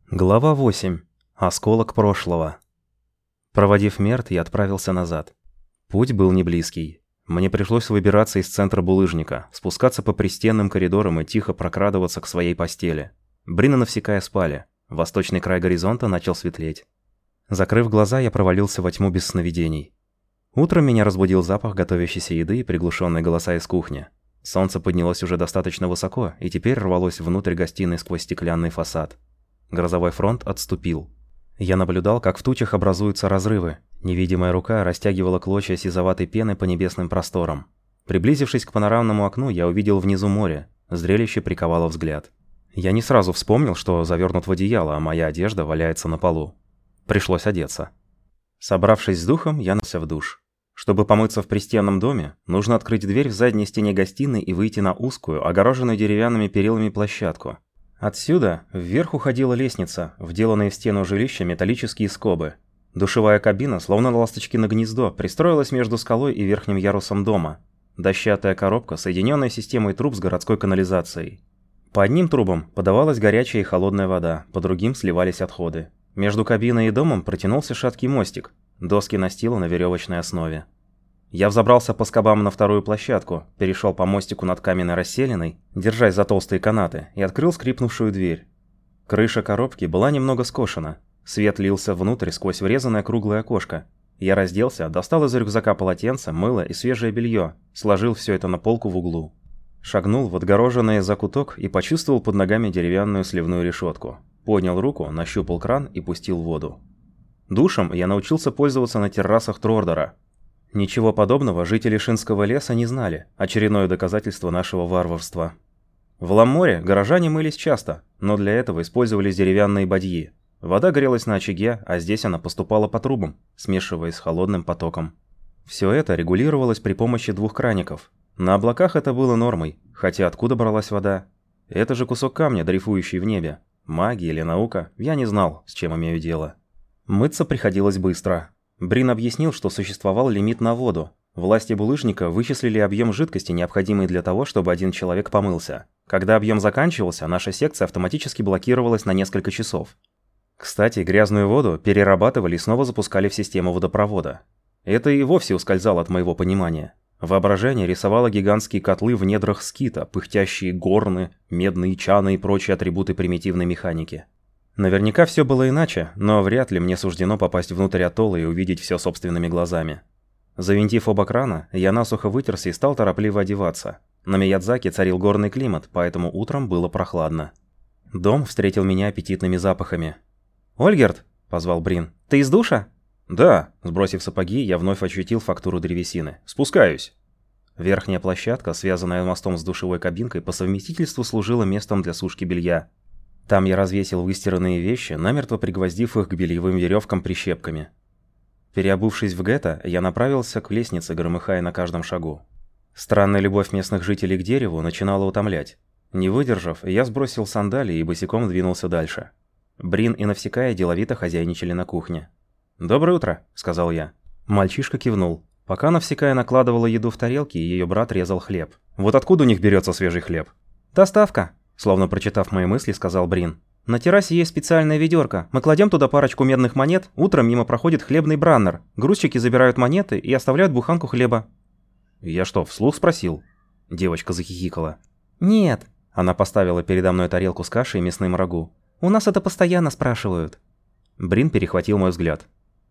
Глава 8. Осколок прошлого. Проводив Мерт, я отправился назад. Путь был не близкий. Мне пришлось выбираться из центра булыжника, спускаться по пристенным коридорам и тихо прокрадываться к своей постели. Брин и Навсекая спали. Восточный край горизонта начал светлеть. Закрыв глаза, я провалился во тьму без сновидений. Утром меня разбудил запах готовящейся еды и приглушенные голоса из кухни. Солнце поднялось уже достаточно высоко и теперь рвалось внутрь гостиной сквозь стеклянный фасад. Грозовой фронт отступил. Я наблюдал, как в тучах образуются разрывы. Невидимая рука растягивала клочья сизоватой пены по небесным просторам. Приблизившись к панорамному окну, я увидел внизу море. Зрелище приковало взгляд. Я не сразу вспомнил, что завернут в одеяло, а моя одежда валяется на полу. Пришлось одеться. Собравшись с духом, я нырнулся в душ. Чтобы помыться в пристенном доме, нужно открыть дверь в задней стене гостиной и выйти на узкую, огороженную деревянными перилами площадку. Отсюда вверх уходила лестница, вделанные в стену жилища металлические скобы. Душевая кабина, словно ласточкино гнездо, пристроилась между скалой и верхним ярусом дома. Дощатая коробка, соединенная системой труб с городской канализацией. По одним трубам подавалась горячая и холодная вода, по другим сливались отходы. Между кабиной и домом протянулся шаткий мостик, доски настила на веревочной основе. Я взобрался по скобам на вторую площадку, перешел по мостику над каменной расселиной, держась за толстые канаты, и открыл скрипнувшую дверь. Крыша коробки была немного скошена. Свет лился внутрь сквозь врезанное круглое окошко. Я разделся, достал из рюкзака полотенце, мыло и свежее белье, сложил все это на полку в углу. Шагнул в отгороженный закуток и почувствовал под ногами деревянную сливную решетку. Поднял руку, нащупал кран и пустил воду. Душем я научился пользоваться на террасах Трордора. Ничего подобного жители Шинского леса не знали, очередное доказательство нашего варварства. В Ламморе горожане мылись часто, но для этого использовались деревянные бадьи. Вода грелась на очаге, а здесь она поступала по трубам, смешиваясь с холодным потоком. Все это регулировалось при помощи двух краников. На облаках это было нормой, хотя откуда бралась вода? Это же кусок камня, дрейфующий в небе. Магия или наука, я не знал, с чем имею дело. Мыться приходилось быстро. Брин объяснил, что существовал лимит на воду. Власти булыжника вычислили объем жидкости, необходимый для того, чтобы один человек помылся. Когда объем заканчивался, наша секция автоматически блокировалась на несколько часов. Кстати, грязную воду перерабатывали и снова запускали в систему водопровода. Это и вовсе ускользало от моего понимания. Воображение рисовало гигантские котлы в недрах скита, пыхтящие горны, медные чаны и прочие атрибуты примитивной механики. Наверняка все было иначе, но вряд ли мне суждено попасть внутрь атолла и увидеть все собственными глазами. Завинтив оба крана, я насухо вытерся и стал торопливо одеваться. На Миядзаки царил горный климат, поэтому утром было прохладно. Дом встретил меня аппетитными запахами. «Ольгерт!» – позвал Брин. «Ты из душа?» «Да», – сбросив сапоги, я вновь ощутил фактуру древесины. «Спускаюсь». Верхняя площадка, связанная мостом с душевой кабинкой, по совместительству служила местом для сушки белья. Там я развесил выстиранные вещи, намертво пригвоздив их к бельевым веревкам прищепками. Переобувшись в гетто, я направился к лестнице, громыхая на каждом шагу. Странная любовь местных жителей к дереву начинала утомлять. Не выдержав, я сбросил сандалии и босиком двинулся дальше. Брин и Навсекая деловито хозяйничали на кухне. «Доброе утро», — сказал я. Мальчишка кивнул. Пока Навсекая накладывала еду в тарелки, ее брат резал хлеб. «Вот откуда у них берется свежий хлеб?» «Доставка», — словно прочитав мои мысли, сказал Брин. «На террасе есть специальная ведерко. Мы кладем туда парочку медных монет, утром мимо проходит хлебный браннер. Грузчики забирают монеты и оставляют буханку хлеба». «Я что, вслух спросил?» Девочка захихикала. «Нет», — она поставила передо мной тарелку с кашей и мясным рагу. «У нас это постоянно спрашивают». Брин перехватил мой взгляд.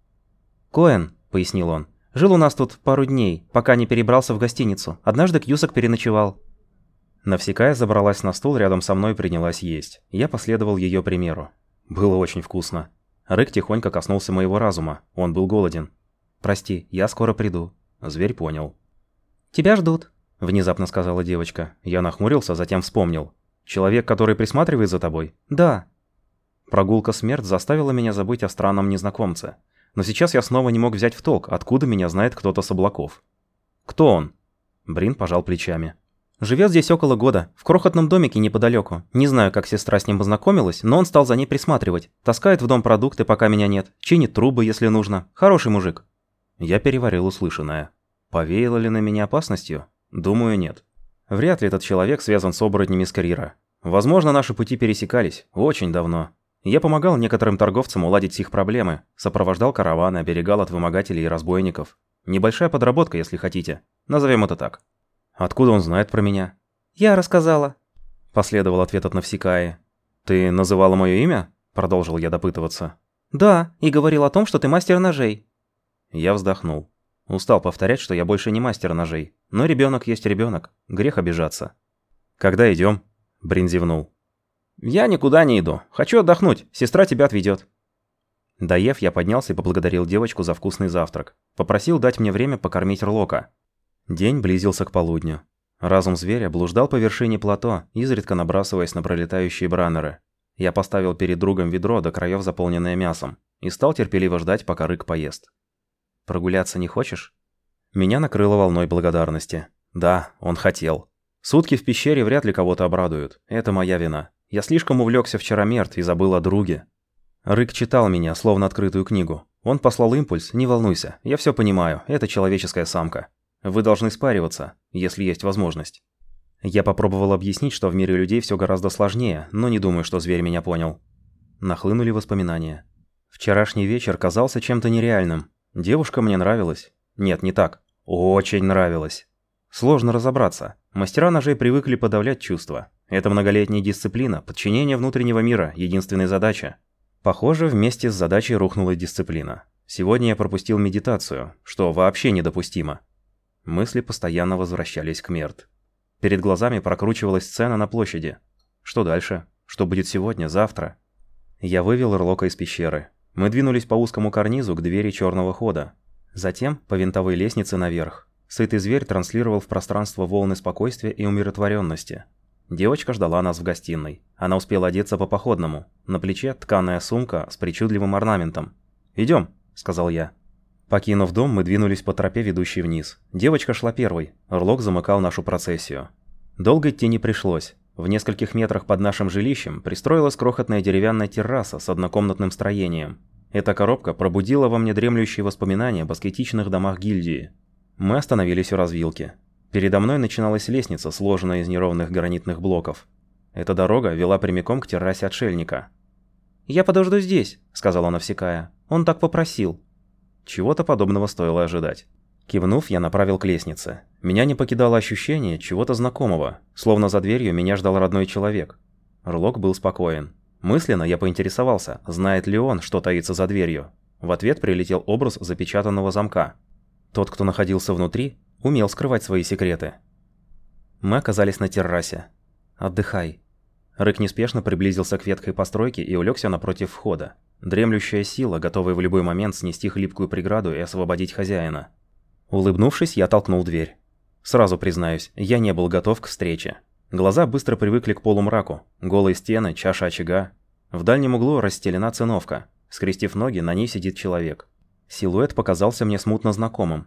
«Коэн», — пояснил он, — «жил у нас тут пару дней, пока не перебрался в гостиницу. Однажды Кьюсак переночевал». Навсекая забралась на стул рядом со мной и принялась есть. Я последовал ее примеру. Было очень вкусно. Рык тихонько коснулся моего разума. Он был голоден. «Прости, я скоро приду». Зверь понял. «Тебя ждут», — внезапно сказала девочка. Я нахмурился, затем вспомнил. «Человек, который присматривает за тобой?» «Да». Прогулка смерть заставила меня забыть о странном незнакомце. Но сейчас я снова не мог взять в толк, откуда меня знает кто-то с облаков. «Кто он?» Брин пожал плечами. «Живет здесь около года, в крохотном домике неподалеку. Не знаю, как сестра с ним познакомилась, но он стал за ней присматривать. Таскает в дом продукты, пока меня нет. Чинит трубы, если нужно. Хороший мужик». Я переварил услышанное. Повеяло ли на меня опасностью? Думаю, нет. Вряд ли этот человек связан с оборотнями из карьера. Возможно, наши пути пересекались. Очень давно. Я помогал некоторым торговцам уладить их проблемы, сопровождал караваны, оберегал от вымогателей и разбойников. Небольшая подработка, если хотите. Назовем это так. Откуда он знает про меня? Я рассказала. Последовал ответ от Навсекаи. Ты называла мое имя? Продолжил я допытываться. Да, и говорил о том, что ты мастер ножей. Я вздохнул. Устал повторять, что я больше не мастер ножей. Но ребенок есть ребенок. Грех обижаться. Когда идем? Брин зевнул. «Я никуда не иду. Хочу отдохнуть. Сестра тебя отведет». Доев, я поднялся и поблагодарил девочку за вкусный завтрак. Попросил дать мне время покормить Рлока. День близился к полудню. Разум зверя блуждал по вершине плато, изредка набрасываясь на пролетающие бранеры. Я поставил перед другом ведро до краев, заполненное мясом, и стал терпеливо ждать, пока Рык поест. «Прогуляться не хочешь?» Меня накрыло волной благодарности. Да, он хотел. Сутки в пещере вряд ли кого-то обрадуют. Это моя вина. Я слишком увлекся вчера Мерт и забыл о друге. Рык читал меня, словно открытую книгу. Он послал импульс, не волнуйся, я все понимаю, это человеческая самка. Вы должны спариваться, если есть возможность. Я попробовал объяснить, что в мире людей все гораздо сложнее, но не думаю, что зверь меня понял. Нахлынули воспоминания. Вчерашний вечер казался чем-то нереальным. Девушка мне нравилась. Нет, не так. Очень нравилась. Сложно разобраться. Мастера ножей привыкли подавлять чувства. Это многолетняя дисциплина, подчинение внутреннего мира, единственная задача. Похоже, вместе с задачей рухнула дисциплина. Сегодня я пропустил медитацию, что вообще недопустимо. Мысли постоянно возвращались к Мерт. Перед глазами прокручивалась сцена на площади. Что дальше? Что будет сегодня, завтра? Я вывел Рлока из пещеры. Мы двинулись по узкому карнизу к двери черного хода. Затем по винтовой лестнице наверх. Сытый зверь транслировал в пространство волны спокойствия и умиротворенности. Девочка ждала нас в гостиной. Она успела одеться по-походному. На плече тканая сумка с причудливым орнаментом. «Идем», — сказал я. Покинув дом, мы двинулись по тропе, ведущей вниз. Девочка шла первой. Рлок замыкал нашу процессию. Долго идти не пришлось. В нескольких метрах под нашим жилищем пристроилась крохотная деревянная терраса с однокомнатным строением. Эта коробка пробудила во мне дремлющие воспоминания об аскетичных домах гильдии. Мы остановились у развилки. Передо мной начиналась лестница, сложенная из неровных гранитных блоков. Эта дорога вела прямиком к террасе отшельника. «Я подожду здесь», — сказала Навсекая. «Он так попросил». Чего-то подобного стоило ожидать. Кивнув, я направил к лестнице. Меня не покидало ощущение чего-то знакомого, словно за дверью меня ждал родной человек. Рлок был спокоен. Мысленно я поинтересовался, знает ли он, что таится за дверью. В ответ прилетел образ запечатанного замка. Тот, кто находился внутри, умел скрывать свои секреты. Мы оказались на террасе. «Отдыхай». Рык неспешно приблизился к ветхой постройке и улегся напротив входа. Дремлющая сила, готовая в любой момент снести хлипкую преграду и освободить хозяина. Улыбнувшись, я толкнул дверь. Сразу признаюсь, я не был готов к встрече. Глаза быстро привыкли к полумраку. Голые стены, чаша очага. В дальнем углу расстелена циновка. Скрестив ноги, на ней сидит человек. Силуэт показался мне смутно знакомым.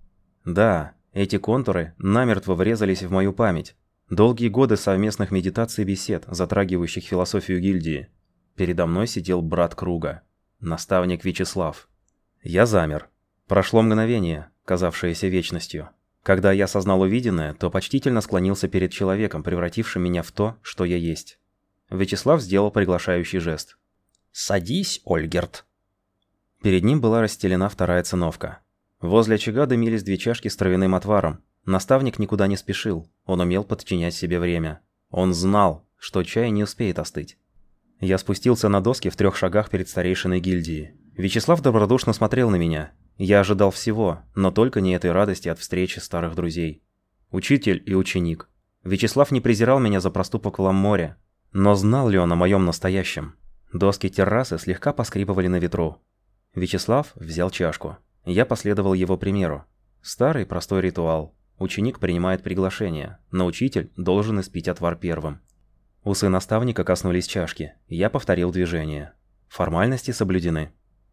Да, эти контуры намертво врезались в мою память. Долгие годы совместных медитаций и бесед, затрагивающих философию гильдии. Передо мной сидел брат Круга, наставник Вячеслав. Я замер. Прошло мгновение, казавшееся вечностью. Когда я осознал увиденное, то почтительно склонился перед человеком, превратившим меня в то, что я есть. Вячеслав сделал приглашающий жест. «Садись, Ольгерт». Перед ним была расстелена вторая циновка. Возле очага дымились 2 чашки с травяным отваром. Наставник никуда не спешил, он умел подчинять себе время. Он знал, что чай не успеет остыть. Я спустился на доски в 3 шагах перед старейшиной гильдии. Вячеслав добродушно смотрел на меня. Я ожидал всего, но только не этой радости от встречи старых друзей. Учитель и ученик. Вячеслав не презирал меня за проступок в Ламморе. Но знал ли он о моем настоящем? Доски террасы слегка поскрипывали на ветру. Вячеслав взял чашку. Я последовал его примеру. Старый простой ритуал. Ученик принимает приглашение, но учитель должен испить отвар первым. Усы наставника коснулись чашки. Я повторил движение. Формальности соблюдены.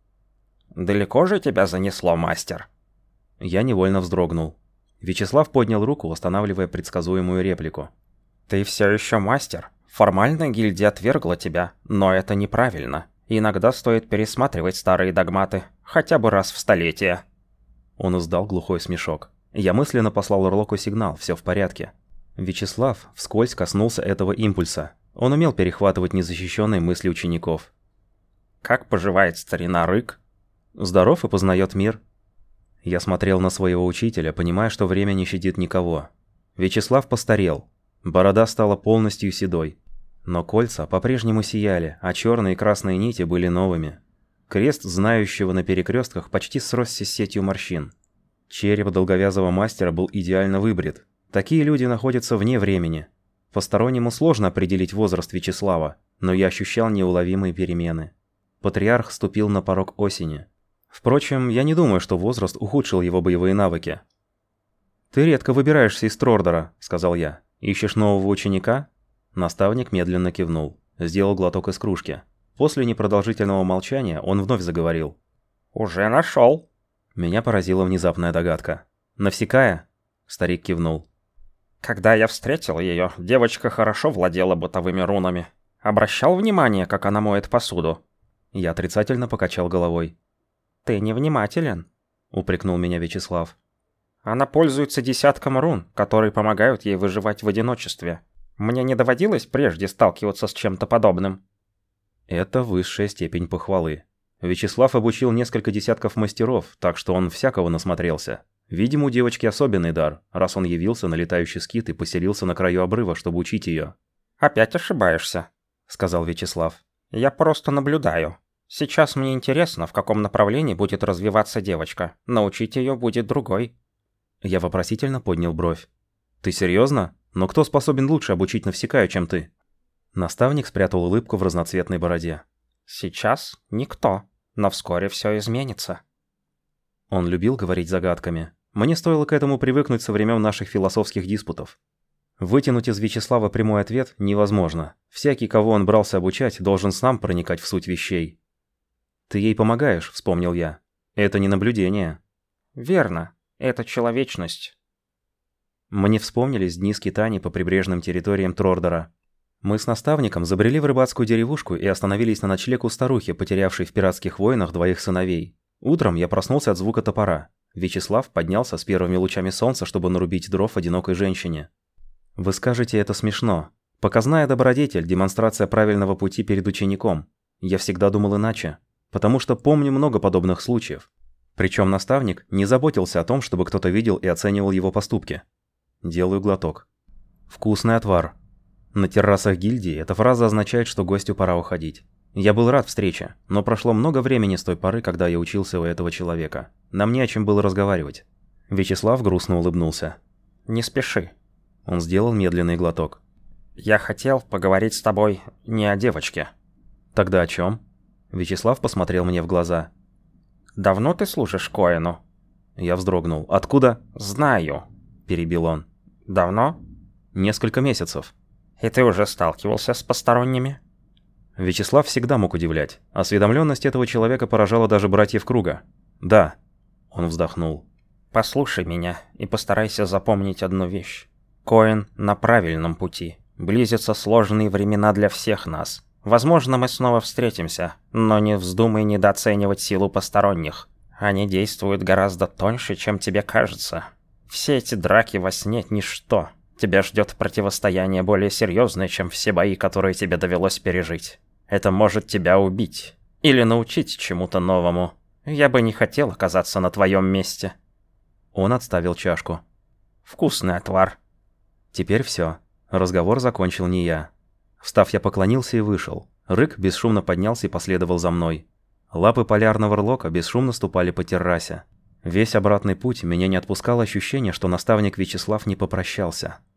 «Далеко же тебя занесло, мастер?» Я невольно вздрогнул. Вячеслав поднял руку, устанавливая предсказуемую реплику. «Ты все еще мастер. Формально гильдия отвергла тебя, но это неправильно. Иногда стоит пересматривать старые догматы, хотя бы раз в столетие». Он издал глухой смешок. Я мысленно послал Рлоку сигнал, все в порядке. Вячеслав вскользь коснулся этого импульса. Он умел перехватывать незащищенные мысли учеников. Как поживает старина Рык? Здоров и познает мир. Я смотрел на своего учителя, понимая, что время не щадит никого. Вячеслав постарел. Борода стала полностью седой. Но кольца по-прежнему сияли, а черные и красные нити были новыми. Крест, знающего на перекрестках, почти сросся с сетью морщин. Череп долговязого мастера был идеально выбрит. Такие люди находятся вне времени. Постороннему сложно определить возраст Вячеслава, но я ощущал неуловимые перемены. Патриарх ступил на порог осени. Впрочем, я не думаю, что возраст ухудшил его боевые навыки. «Ты редко выбираешься из Трордора», — сказал я. «Ищешь нового ученика?» Наставник медленно кивнул, сделал глоток из кружки. После непродолжительного молчания он вновь заговорил. «Уже нашел». Меня поразила внезапная догадка. «Навсекая?» — старик кивнул. «Когда я встретил ее, девочка хорошо владела бытовыми рунами. Обращал внимание, как она моет посуду?» Я отрицательно покачал головой. «Ты невнимателен», — упрекнул меня Вячеслав. «Она пользуется десятком рун, которые помогают ей выживать в одиночестве. Мне не доводилось прежде сталкиваться с чем-то подобным». Это высшая степень похвалы. Вячеслав обучил несколько десятков мастеров, так что он всякого насмотрелся. Видимо, у девочки особенный дар, раз он явился на летающий скит и поселился на краю обрыва, чтобы учить ее. «Опять ошибаешься», — сказал Вячеслав. «Я просто наблюдаю. Сейчас мне интересно, в каком направлении будет развиваться девочка. Научить ее будет другой». Я вопросительно поднял бровь. «Ты серьезно? Но кто способен лучше обучить Навсекаю, чем ты?» Наставник спрятал улыбку в разноцветной бороде. «Сейчас никто, но вскоре все изменится». Он любил говорить загадками. Мне стоило к этому привыкнуть со времен наших философских диспутов. Вытянуть из Вячеслава прямой ответ невозможно. Всякий, кого он брался обучать, должен сам проникать в суть вещей. «Ты ей помогаешь», — вспомнил я. «Это не наблюдение». «Верно. Это человечность». Мне вспомнились дни скитаний по прибрежным территориям Трордора. Мы с наставником забрели в рыбацкую деревушку и остановились на ночлег у старухи, потерявшей в пиратских войнах двоих сыновей. Утром я проснулся от звука топора. Вячеслав поднялся с первыми лучами солнца, чтобы нарубить дров одинокой женщине. Вы скажете, это смешно. Показная добродетель, демонстрация правильного пути перед учеником. Я всегда думал иначе, потому что помню много подобных случаев. Причем наставник не заботился о том, чтобы кто-то видел и оценивал его поступки. Делаю глоток. Вкусный отвар. На террасах гильдии эта фраза означает, что гостю пора уходить. Я был рад встрече, но прошло много времени с той поры, когда я учился у этого человека. Нам не о чем было разговаривать. Вячеслав грустно улыбнулся. «Не спеши». Он сделал медленный глоток. «Я хотел поговорить с тобой не о девочке». «Тогда о чем?» Вячеслав посмотрел мне в глаза. «Давно ты служишь Коэну?» Я вздрогнул. «Откуда?» «Знаю», — перебил он. «Давно?» «Несколько месяцев». «И ты уже сталкивался с посторонними?» Вячеслав всегда мог удивлять. Осведомленность этого человека поражала даже братьев Круга. «Да». Он вздохнул. «Послушай меня и постарайся запомнить одну вещь. Коэн на правильном пути. Близятся сложные времена для всех нас. Возможно, мы снова встретимся, но не вздумай недооценивать силу посторонних. Они действуют гораздо тоньше, чем тебе кажется. Все эти драки во сне – ничто. Тебя ждет противостояние более серьезное, чем все бои, которые тебе довелось пережить. Это может тебя убить. Или научить чему-то новому. Я бы не хотел оказаться на твоем месте». Он отставил чашку. «Вкусный отвар». Теперь все. Разговор закончил не я. Встав, я поклонился и вышел. Рык бесшумно поднялся и последовал за мной. Лапы полярного рлока бесшумно ступали по террасе. Весь обратный путь меня не отпускало ощущение, что наставник Вячеслав не попрощался.